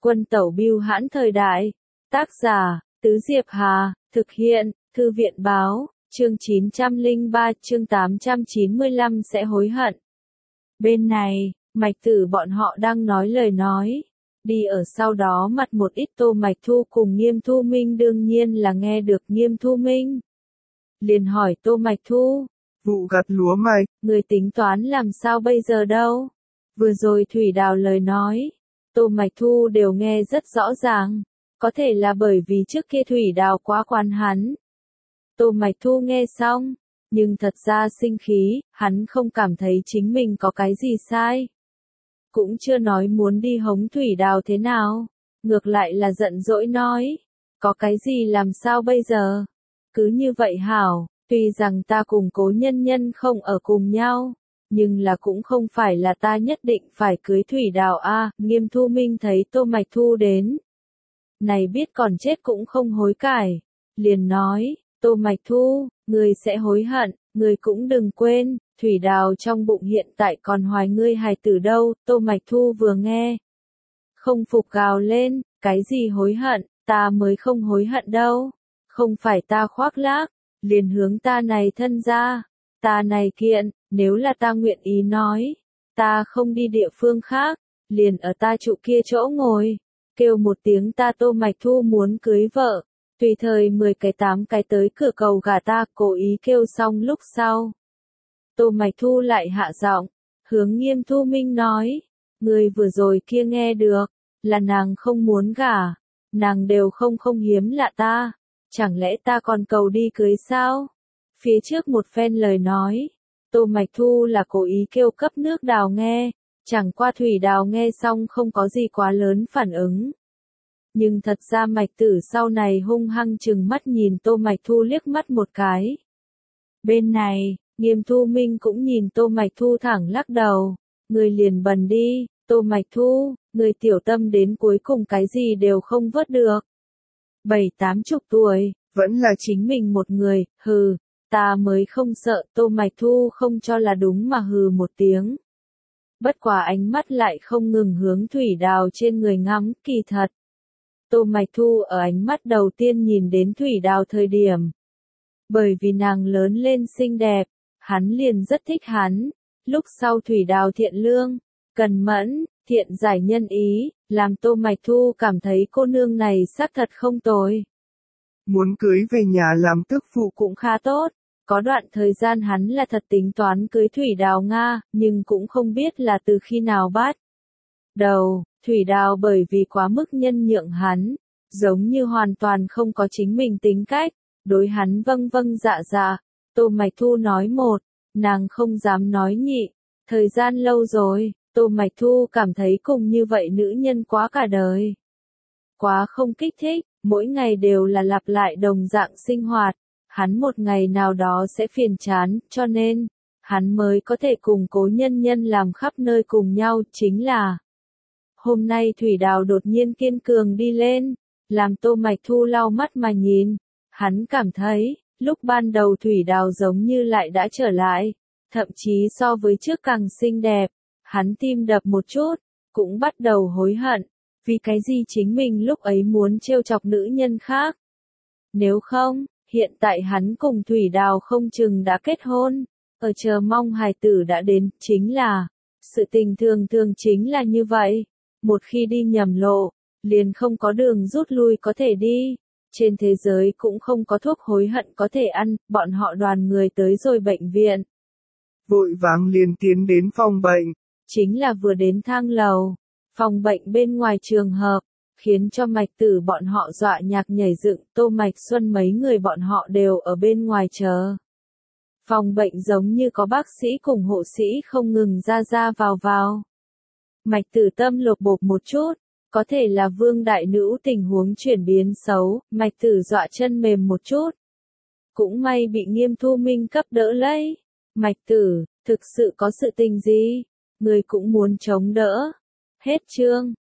Quân tẩu bưu hãn thời đại. Tác giả, Tứ Diệp Hà, thực hiện, Thư viện báo, chương 903, chương 895 sẽ hối hận. Bên này, Mạch Tử bọn họ đang nói lời nói. Đi ở sau đó mặt một ít Tô Mạch Thu cùng Nghiêm Thu Minh đương nhiên là nghe được Nghiêm Thu Minh. Liền hỏi Tô Mạch Thu. Vụ gặt lúa mạch. Người tính toán làm sao bây giờ đâu? Vừa rồi Thủy Đào lời nói. Tô Mạch Thu đều nghe rất rõ ràng. Có thể là bởi vì trước kia Thủy Đào quá quan hắn. Tô Mạch Thu nghe xong. Nhưng thật ra sinh khí, hắn không cảm thấy chính mình có cái gì sai. Cũng chưa nói muốn đi hống Thủy Đào thế nào. Ngược lại là giận dỗi nói. Có cái gì làm sao bây giờ? Cứ như vậy hảo, tuy rằng ta cùng Cố Nhân Nhân không ở cùng nhau. Nhưng là cũng không phải là ta nhất định phải cưới Thủy Đào a. Nghiêm Thu Minh thấy Tô Mạch Thu đến. Này biết còn chết cũng không hối cải. Liền nói, Tô Mạch Thu, ngươi sẽ hối hận, ngươi cũng đừng quên, Thủy Đào trong bụng hiện tại còn hoài ngươi hài tử đâu. Tô Mạch Thu vừa nghe. Không phục gào lên, cái gì hối hận, ta mới không hối hận đâu. Không phải ta khoác lác, liền hướng ta này thân ra. Ta này kiện, nếu là ta nguyện ý nói. Ta không đi địa phương khác, liền ở ta trụ kia chỗ ngồi. Kêu một tiếng ta Tô Mạch Thu muốn cưới vợ. Tùy thời 10 cái 8 cái tới cửa cầu gả ta, cố ý kêu xong lúc sau. Tô Mạch Thu lại hạ giọng, hướng Nghiêm Thu Minh nói. Người vừa rồi kia nghe được, là nàng không muốn gả. Nàng đều không hiếm lạ ta. Chẳng lẽ ta còn cầu đi cưới sao? Phía trước một phen lời nói. Tô Mạch Thu là cố ý kêu cấp nước Đào nghe. Chẳng qua Thủy Đào nghe xong không có gì quá lớn phản ứng. Nhưng thật ra Mạch Tử sau này hung hăng chừng mắt nhìn Tô Mạch Thu liếc mắt một cái. Bên này, Nghiêm Thu Minh cũng nhìn Tô Mạch Thu thẳng lắc đầu. Người liền bần đi, Tô Mạch Thu, người tiểu tâm đến cuối cùng cái gì đều không vớt được. 70-80 tuổi, vẫn là chính mình một người, hừ, ta mới không sợ. Tô Mạch Thu không cho là đúng mà hừ một tiếng. Bất quá ánh mắt lại không ngừng hướng Thủy Đào trên người ngắm, kỳ thật. Tô Mạch Thu ở ánh mắt đầu tiên nhìn đến Thủy Đào thời điểm. Bởi vì nàng lớn lên xinh đẹp, hắn liền rất thích hắn. Lúc sau Thủy Đào thiện lương, cần mẫn, thiện giải nhân ý, làm Tô Mạch Thu cảm thấy cô nương này xác thật không tồi. Muốn cưới về nhà làm tức phụ cũng khá tốt. Có đoạn thời gian hắn là thật tính toán cưới Thủy Đào Nga, nhưng cũng không biết là từ khi nào bắt đầu. Thủy Đào bởi vì quá mức nhân nhượng hắn, giống như hoàn toàn không có chính mình tính cách, đối hắn vâng vâng dạ dạ. Tô Mạch Thu nói một, nàng không dám nói nhị. Thời gian lâu rồi, Tô Mạch Thu cảm thấy cùng như vậy nữ nhân quá cả đời. Quá không kích thích, mỗi ngày đều là lặp lại đồng dạng sinh hoạt. Hắn một ngày nào đó sẽ phiền chán, cho nên, hắn mới có thể cùng Cố Nhân Nhân làm khắp nơi cùng nhau, chính là hôm nay Thủy Đào đột nhiên kiên cường đi lên, làm Tô Mạch Thu lau mắt mà nhìn. Hắn cảm thấy, lúc ban đầu Thủy Đào giống như lại đã trở lại, thậm chí so với trước càng xinh đẹp. Hắn tim đập một chút, cũng bắt đầu hối hận, vì cái gì chính mình lúc ấy muốn trêu chọc nữ nhân khác. Nếu không, hiện tại hắn cùng Thủy Đào không chừng đã kết hôn, ở chờ mong hài tử đã đến, chính là, sự tình thường thường chính là như vậy. Một khi đi nhầm lộ, liền không có đường rút lui có thể đi. Trên thế giới cũng không có thuốc hối hận có thể ăn. Bọn họ đoàn người tới rồi bệnh viện. Vội vàng liền tiến đến phòng bệnh. Chính là vừa đến thang lầu. Phòng bệnh bên ngoài trường hợp, khiến cho Mạch Tử bọn họ dọa nhạc nhảy dựng. Tô Mạch Xuân mấy người bọn họ đều ở bên ngoài chờ. Phòng bệnh giống như có bác sĩ cùng hộ sĩ không ngừng ra vào. Mạch Tử tâm lột bột một chút, có thể là Vương đại nữ tình huống chuyển biến xấu, Mạch Tử dọa chân mềm một chút. Cũng may bị Nghiêm Thu Minh cấp đỡ lấy. Mạch Tử, thực sự có sự tình gì? Người cũng muốn chống đỡ. Hết chương.